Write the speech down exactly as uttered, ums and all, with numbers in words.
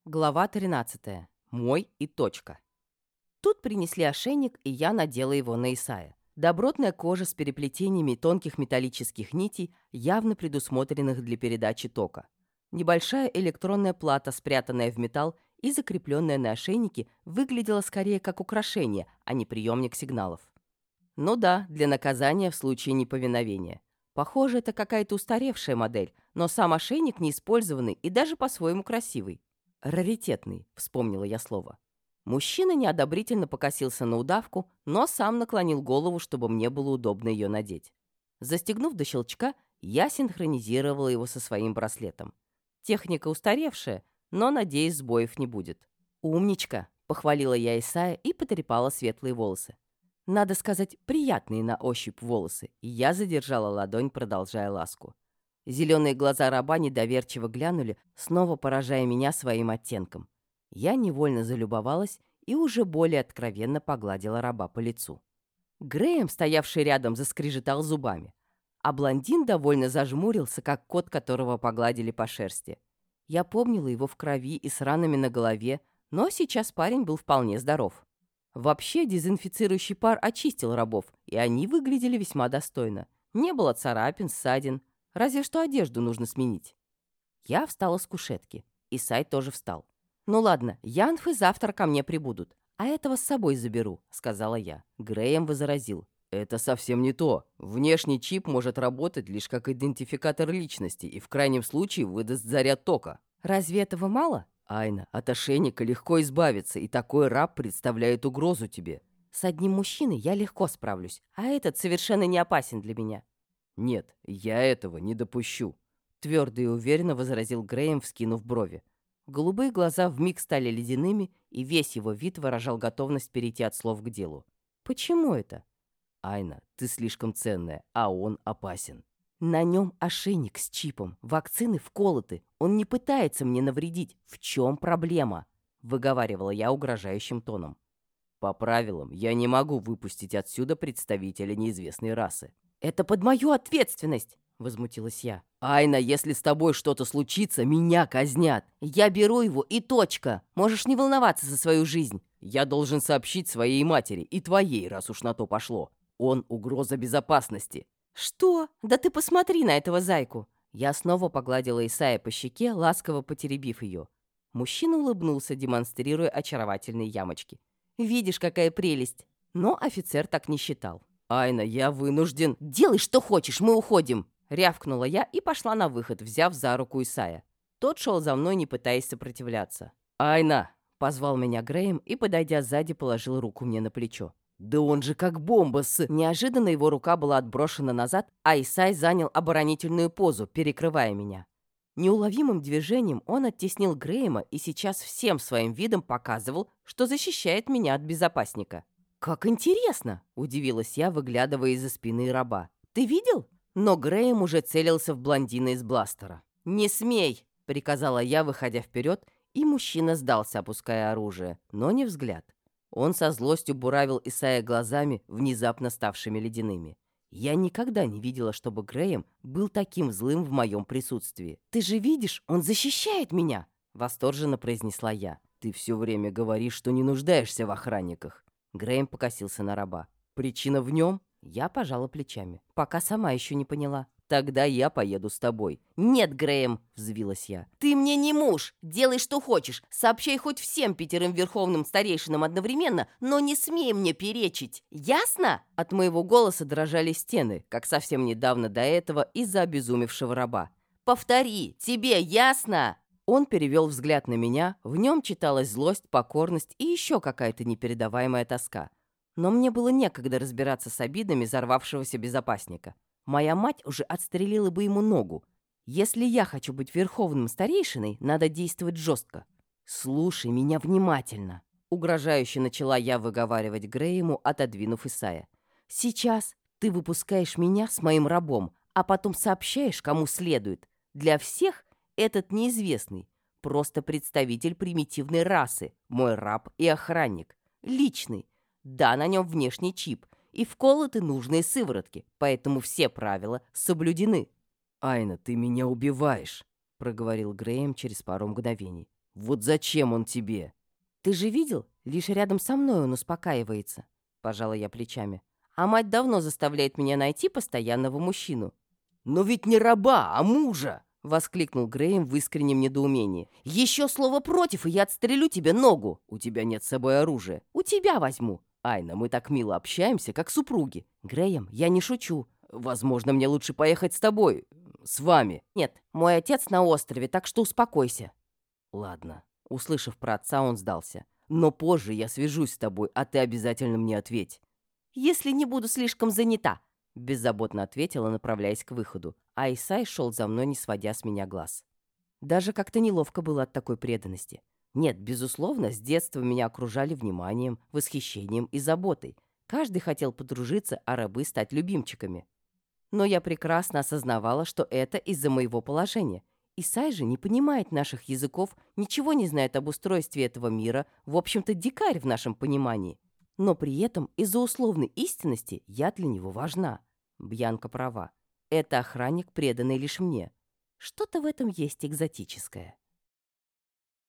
Глава тринадцатая. Мой и точка. Тут принесли ошейник, и я надела его на Исая. Добротная кожа с переплетениями тонких металлических нитей, явно предусмотренных для передачи тока. Небольшая электронная плата, спрятанная в металл и закрепленная на ошейнике, выглядела скорее как украшение, а не приемник сигналов. Ну да, для наказания в случае неповиновения. Похоже, это какая-то устаревшая модель, но сам ошейник неиспользованный и даже по-своему красивый. «Раритетный», — вспомнила я слово. Мужчина неодобрительно покосился на удавку, но сам наклонил голову, чтобы мне было удобно ее надеть. Застегнув до щелчка, я синхронизировала его со своим браслетом. Техника устаревшая, но, надеюсь, сбоев не будет. «Умничка», — похвалила я Исая и потрепала светлые волосы. Надо сказать, приятные на ощупь волосы, и я задержала ладонь, продолжая ласку. Зеленые глаза раба недоверчиво глянули, снова поражая меня своим оттенком. Я невольно залюбовалась и уже более откровенно погладила раба по лицу. Грэем, стоявший рядом, заскрежетал зубами, а блондин довольно зажмурился, как кот, которого погладили по шерсти. Я помнила его в крови и с ранами на голове, но сейчас парень был вполне здоров. Вообще, дезинфицирующий пар очистил рабов, и они выглядели весьма достойно. Не было царапин, ссадин. Разве что одежду нужно сменить. Я встала с кушетки. Исай тоже встал. «Ну ладно, янфы завтра ко мне прибудут, а этого с собой заберу», — сказала я. Грэем возразил. «Это совсем не то. Внешний чип может работать лишь как идентификатор личности и в крайнем случае выдаст заряд тока». «Разве этого мало?» «Айна, от ошейника легко избавиться, и такой раб представляет угрозу тебе». «С одним мужчиной я легко справлюсь, а этот совершенно не опасен для меня». «Нет, я этого не допущу», — твердо и уверенно возразил Грэем, вскинув брови. Голубые глаза вмиг стали ледяными, и весь его вид выражал готовность перейти от слов к делу. «Почему это?» «Айна, ты слишком ценная, а он опасен». «На нем ошейник с чипом, вакцины вколоты, он не пытается мне навредить. В чем проблема?» — выговаривала я угрожающим тоном. «По правилам, я не могу выпустить отсюда представителя неизвестной расы». «Это под мою ответственность!» — возмутилась я. «Айна, если с тобой что-то случится, меня казнят. Я беру его и точка. Можешь не волноваться за свою жизнь. Я должен сообщить своей матери и твоей, раз уж на то пошло. Он угроза безопасности». «Что? Да ты посмотри на этого зайку!» Я снова погладила Исая по щеке, ласково потеребив ее. Мужчина улыбнулся, демонстрируя очаровательные ямочки. «Видишь, какая прелесть!» Но офицер так не считал. «Айна, я вынужден...» «Делай, что хочешь, мы уходим!» Рявкнула я и пошла на выход, взяв за руку Исая. Тот шел за мной, не пытаясь сопротивляться. «Айна!» — позвал меня Грэем и, подойдя сзади, положил руку мне на плечо. «Да он же как бомба с...» Неожиданно его рука была отброшена назад, а Исай занял оборонительную позу, перекрывая меня. Неуловимым движением он оттеснил Грэема и сейчас всем своим видом показывал, что защищает меня от безопасника. «Как интересно!» — удивилась я, выглядывая из-за спины раба. «Ты видел?» Но Грэем уже целился в блондина из бластера. «Не смей!» — приказала я, выходя вперед, и мужчина сдался, опуская оружие, но не взгляд. Он со злостью буравил Исая глазами, внезапно ставшими ледяными. Я никогда не видела, чтобы Грэем был таким злым в моем присутствии. «Ты же видишь, он защищает меня!» — восторженно произнесла я. «Ты все время говоришь, что не нуждаешься в охранниках». Грэем покосился на раба. «Причина в нем?» Я пожала плечами, пока сама еще не поняла. «Тогда я поеду с тобой». «Нет, Грэем!» — взвилась я. «Ты мне не муж! Делай, что хочешь! Сообщай хоть всем пятерым верховным старейшинам одновременно, но не смей мне перечить! Ясно?» От моего голоса дрожали стены, как совсем недавно до этого из-за обезумевшего раба. «Повтори! Тебе ясно?» Он перевел взгляд на меня, в нем читалась злость, покорность и еще какая-то непередаваемая тоска. Но мне было некогда разбираться с обидами взорвавшегося безопасника. Моя мать уже отстрелила бы ему ногу. Если я хочу быть верховным старейшиной, надо действовать жестко. «Слушай меня внимательно», — угрожающе начала я выговаривать Грэему, отодвинув Исая. «Сейчас ты выпускаешь меня с моим рабом, а потом сообщаешь, кому следует. Для всех этот неизвестный, просто представитель примитивной расы, мой раб и охранник, личный. Да, на нем внешний чип и вколоты нужные сыворотки, поэтому все правила соблюдены». «Айна, ты меня убиваешь», — проговорил Грэем через пару мгновений. Вот зачем он тебе? Ты же видел? Лишь рядом со мной он успокаивается. Пожала я плечами. А мать давно заставляет меня найти постоянного мужчину. Но ведь не раба, а мужа! Воскликнул Грэем в искреннем недоумении. «Еще слово против, и я отстрелю тебе ногу! У тебя нет с собой оружия. У тебя возьму. Айна, мы так мило общаемся, как супруги. Грэем, я не шучу. Возможно, мне лучше поехать с тобой. С вами. Нет, мой отец на острове, так что успокойся». «Ладно». Услышав про отца, он сдался. «Но позже я свяжусь с тобой, а ты обязательно мне ответь». «Если не буду слишком занята», — беззаботно ответила, направляясь к выходу, а Исай шел за мной, не сводя с меня глаз. Даже как-то неловко было от такой преданности. Нет, безусловно, с детства меня окружали вниманием, восхищением и заботой. Каждый хотел подружиться, а рабы стать любимчиками. Но я прекрасно осознавала, что это из-за моего положения. Исай же не понимает наших языков, ничего не знает об устройстве этого мира, в общем-то, дикарь в нашем понимании. Но при этом из-за условной истинности я для него важна. Бьянка права. Это охранник, преданный лишь мне. Что-то в этом есть экзотическое.